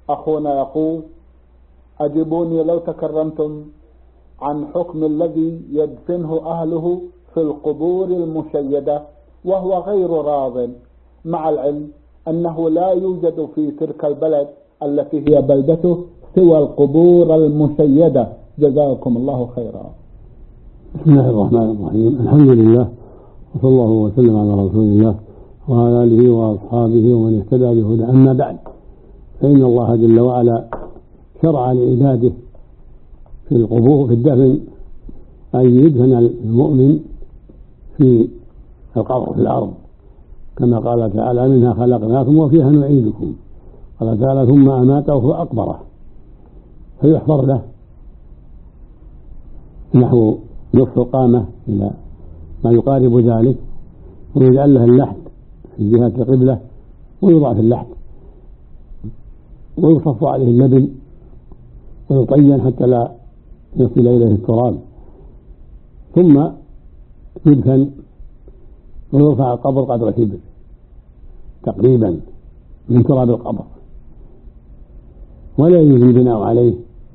أخونا يقول: أجبوني لو تكرمتم عن حكم الذي يدفنه أهله في القبور المشيدة وهو غير راض، مع العلم أنه لا يوجد في تلك البلد التي هي بلدته سوى القبور المشيدة، جزاكم الله خيرا. بسم الله الرحمن الرحيم، الحمد لله وصلى الله وسلم على رسول الله وعلى آله وأصحابه ومن اهتدى بهدى. أما بعد، فإن الله جل وعلا شرع لعباده في القبور في الدفن أن يدفن المؤمن في القبر في الأرض، كما قال تعالى: منها خلقناكم وفيها نعيدكم. قال تعالى: ثم أماته فأقبره، فيحفر له نحو نصف قامة إلى ما يقارب ذلك، ويجعل له اللحد في جهة القبلة ويوضع في اللحد، ويصف عليه اللبن ويطين حتى لا يصل إليه التراب، ثم يدفن ويرفع القبر قدر كبر تقريبا من تراب القبر، ولا يجوز البناء عليه،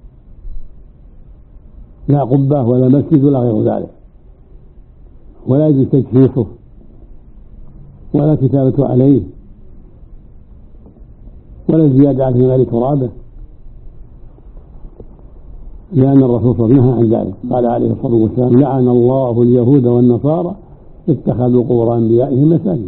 لا قبة ولا مسجد ولا غير ذلك، ولا يجوز تجهيزه ولا كتابة عليه ولا الزيادة عليه غير ترابه، لأن الرسول صلى الله عليه وسلم نهى عن ذلك. قال عليه الصلاة والسلام: لعن الله اليهود والنصارى اتخذوا قبور أنبيائهم مساجد.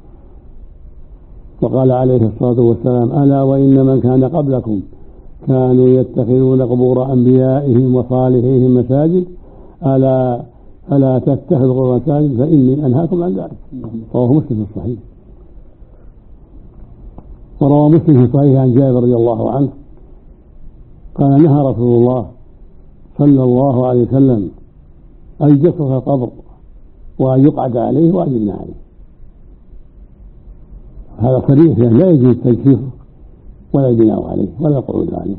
وقال عليه الصلاة والسلام: ألا وإن من كان قبلكم كانوا يتخذون قبور أنبيائهم وصالحيهم مساجد، ألا فلا تتخذوا قبور مساجد فإني أنهاكم عن ذلك. رواه مسلم في الصحيح. وروى مسلم في صحيح عن جابر رضي الله عنه قال: نهى رسول الله صلى الله عليه وسلم أن يجسس القبر وأن يقعد عليه وأن يبنى عليه. هذا صريح، لا يجوز تجسيسه ولا البناء عليه ولا القعود عليه،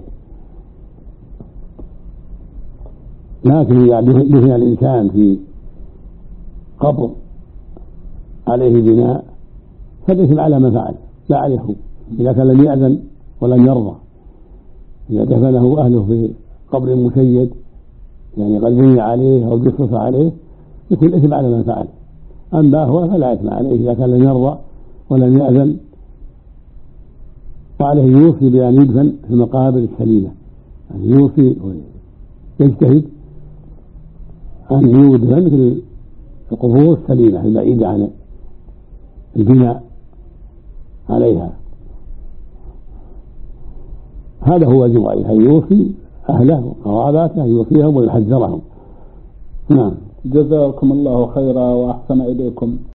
لكن إذا دفن الإنسان في قبر عليه بناء فالإثم على ما فعل لا عليه، إذا كان لم يأذن ولم يرضى. إذا دفنه أهله في قبر مشيد يعني قد بني عليه أو جسس عليه يكون الإثم على ما فعل، أما هو فلا إثم عليه إذا كان لم يرضى ولم يأذن. وعليه يوصي بأن يدفن في المقابر السليمة، يعني يوصي ويجتهد أن يدفن في القبور السليمة البعيدة عن البناء عليها. هذا هو واجب عليه، أن يوصي أهله وقراباته، يوصيهم ويحذرهم. نعم. جزاكم الله خيرا وأحسن إليكم.